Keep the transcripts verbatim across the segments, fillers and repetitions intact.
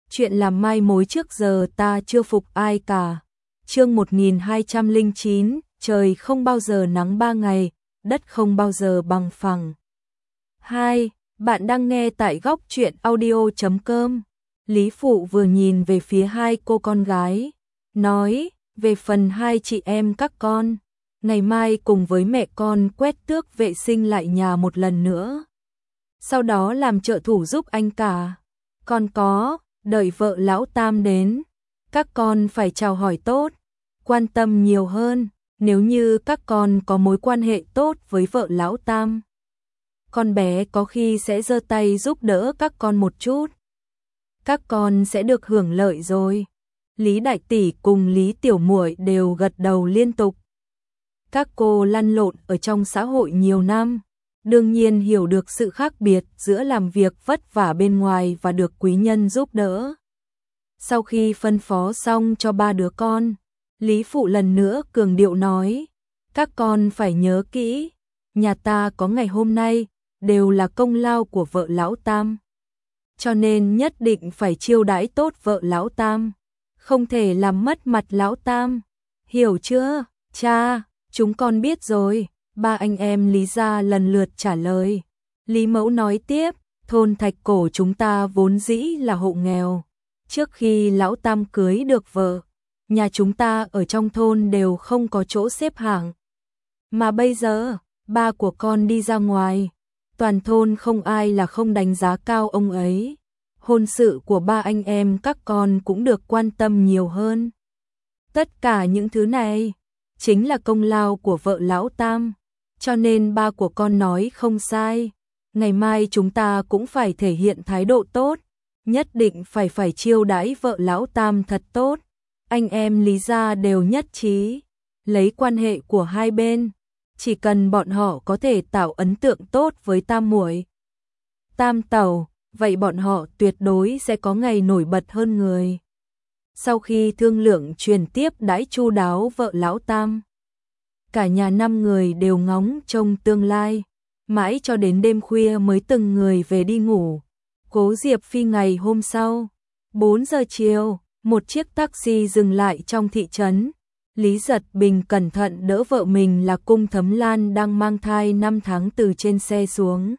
chuyện làm mai mối trước giờ ta chưa phục ai cả. Chương một nghìn hai trăm lẻ chín, trời không bao giờ nắng ba ngày, đất không bao giờ bằng phẳng. hai. Bạn đang nghe tại góc truyện audio chấm com. Lý Phụ vừa nhìn về phía hai cô con gái, nói, về phần hai chị em các con, ngày mai cùng với mẹ con quét tước vệ sinh lại nhà một lần nữa. Sau đó làm trợ thủ giúp anh cả. Còn có, đợi vợ lão Tam đến, các con phải chào hỏi tốt, quan tâm nhiều hơn, nếu như các con có mối quan hệ tốt với vợ lão Tam. Con bé có khi sẽ giơ tay giúp đỡ các con một chút. Các con sẽ được hưởng lợi rồi. Lý Đại Tỷ cùng Lý Tiểu Muội đều gật đầu liên tục. Các cô lăn lộn ở trong xã hội nhiều năm, đương nhiên hiểu được sự khác biệt giữa làm việc vất vả bên ngoài và được quý nhân giúp đỡ. Sau khi phân phó xong cho ba đứa con, Lý Phụ lần nữa cường điệu nói, các con phải nhớ kỹ, nhà ta có ngày hôm nay đều là công lao của vợ lão Tam. Cho nên nhất định phải chiêu đãi tốt vợ lão Tam, không thể làm mất mặt lão Tam. Hiểu chưa? Cha, chúng con biết rồi. Ba anh em Lý gia lần lượt trả lời. Lý Mẫu nói tiếp, thôn Thạch Cổ chúng ta vốn dĩ là hộ nghèo. Trước khi lão Tam cưới được vợ, nhà chúng ta ở trong thôn đều không có chỗ xếp hạng. Mà bây giờ, ba của con đi ra ngoài, toàn thôn không ai là không đánh giá cao ông ấy. Hôn sự của ba anh em các con cũng được quan tâm nhiều hơn. Tất cả những thứ này chính là công lao của vợ lão Tam, cho nên ba của con nói không sai. Ngày mai chúng ta cũng phải thể hiện thái độ tốt, nhất định phải phải chiêu đãi vợ lão Tam thật tốt. Anh em Lý gia đều nhất trí, lấy quan hệ của hai bên, chỉ cần bọn họ có thể tạo ấn tượng tốt với Tam muội, Tam tẩu, vậy bọn họ tuyệt đối sẽ có ngày nổi bật hơn người. Sau khi thương lượng truyền tiếp đãi chu đáo vợ lão Tam, cả nhà năm người đều ngóng trông tương lai, mãi cho đến đêm khuya mới từng người về đi ngủ. Cố Diệp Phi ngày hôm sau, bốn giờ chiều, một chiếc taxi dừng lại trong thị trấn. Lý Giật Bình cẩn thận đỡ vợ mình là Cung Thấm Lan đang mang thai năm tháng từ trên xe xuống.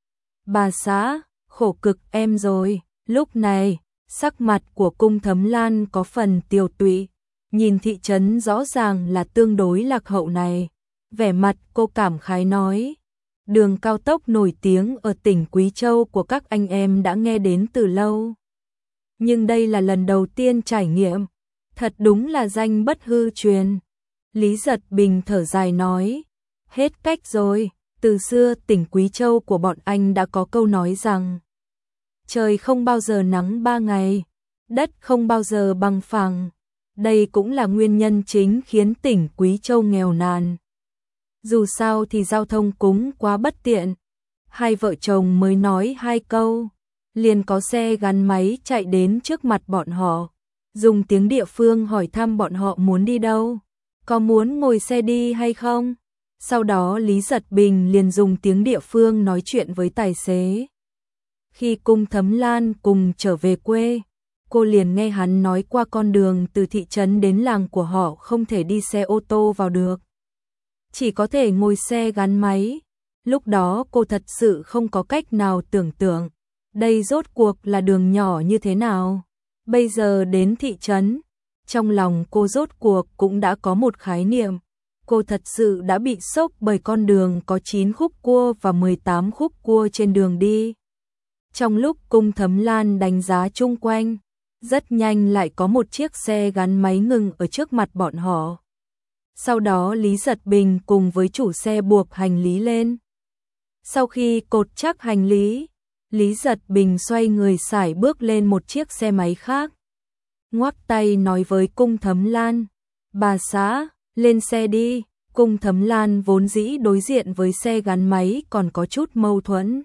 Bà xã, khổ cực em rồi. Lúc này, sắc mặt của Cung Thấm Lan có phần tiều tụy, nhìn thị trấn rõ ràng là tương đối lạc hậu này. Vẻ mặt cô cảm khái nói, đường cao tốc nổi tiếng ở tỉnh Quý Châu của các anh em đã nghe đến từ lâu. Nhưng đây là lần đầu tiên trải nghiệm, thật đúng là danh bất hư truyền. Lý Giật Bình thở dài nói, hết cách rồi, từ xưa tỉnh Quý Châu của bọn anh đã có câu nói rằng, trời không bao giờ nắng ba ngày, đất không bao giờ bằng phẳng. Đây cũng là nguyên nhân chính khiến tỉnh Quý Châu nghèo nàn. Dù sao thì giao thông cũng quá bất tiện. Hai vợ chồng mới nói hai câu, liền có xe gắn máy chạy đến trước mặt bọn họ, dùng tiếng địa phương hỏi thăm bọn họ muốn đi đâu, có muốn ngồi xe đi hay không. Sau đó Lý Giật Bình liền dùng tiếng địa phương nói chuyện với tài xế. Khi Cung Thấm Lan cùng trở về quê, cô liền nghe hắn nói qua con đường từ thị trấn đến làng của họ không thể đi xe ô tô vào được, chỉ có thể ngồi xe gắn máy. Lúc đó cô thật sự không có cách nào tưởng tượng, đây rốt cuộc là đường nhỏ như thế nào. Bây giờ đến thị trấn, trong lòng cô rốt cuộc cũng đã có một khái niệm. Cô thật sự đã bị sốc bởi con đường có chín khúc cua và mười tám khúc cua trên đường đi. Trong lúc Cung Thấm Lan đánh giá chung quanh, rất nhanh lại có một chiếc xe gắn máy ngừng ở trước mặt bọn họ. Sau đó Lý Giật Bình cùng với chủ xe buộc hành lý lên. Sau khi cột chắc hành lý, Lý Giật Bình xoay người sải bước lên một chiếc xe máy khác. Ngoắc tay nói với Cung Thấm Lan, bà xã, lên xe đi. Cung Thấm Lan vốn dĩ đối diện với xe gắn máy còn có chút mâu thuẫn.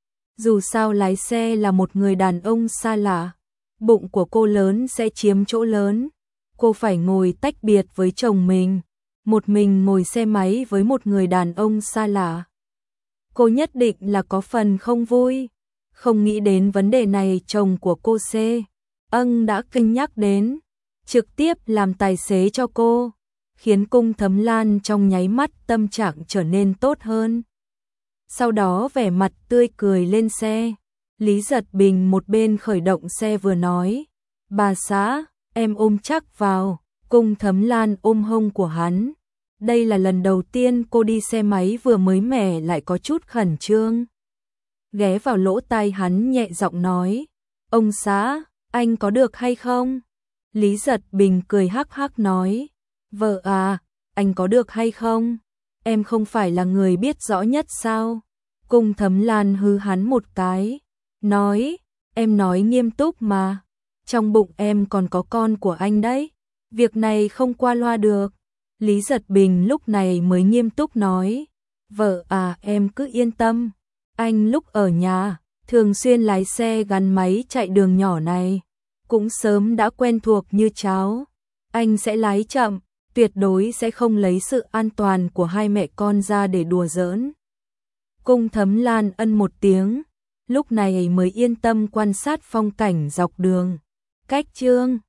Dù sao lái xe là một người đàn ông xa lạ, bụng của cô lớn sẽ chiếm chỗ lớn. Cô phải ngồi tách biệt với chồng mình, một mình ngồi xe máy với một người đàn ông xa lạ. Cô nhất định là có phần không vui. Không nghĩ đến vấn đề này, chồng của cô C. ân đã cân nhắc đến, trực tiếp làm tài xế cho cô, khiến Cung Thấm Lan trong nháy mắt tâm trạng trở nên tốt hơn. Sau đó vẻ mặt tươi cười lên xe, Lý Giật Bình một bên khởi động xe vừa nói, bà xã, em ôm chắc vào. Cung Thấm Lan ôm hông của hắn. Đây là lần đầu tiên cô đi xe máy vừa mới mẻ lại có chút khẩn trương. Ghé vào lỗ tai hắn nhẹ giọng nói, ông xã, anh có được hay không? Lý Giật Bình cười hắc hắc nói, vợ à, anh có được hay không? Em không phải là người biết rõ nhất sao? Cung Thấm Lan hư hắn một cái, nói, em nói nghiêm túc mà, trong bụng em còn có con của anh đấy. Việc này không qua loa được. Lý Giật Bình lúc này mới nghiêm túc nói, vợ à em cứ yên tâm, anh lúc ở nhà, thường xuyên lái xe gắn máy chạy đường nhỏ này, cũng sớm đã quen thuộc như cháu. Anh sẽ lái chậm, tuyệt đối sẽ không lấy sự an toàn của hai mẹ con ra để đùa giỡn. Cung Thấm Lan ân một tiếng, lúc này mới yên tâm quan sát phong cảnh dọc đường. Cách chương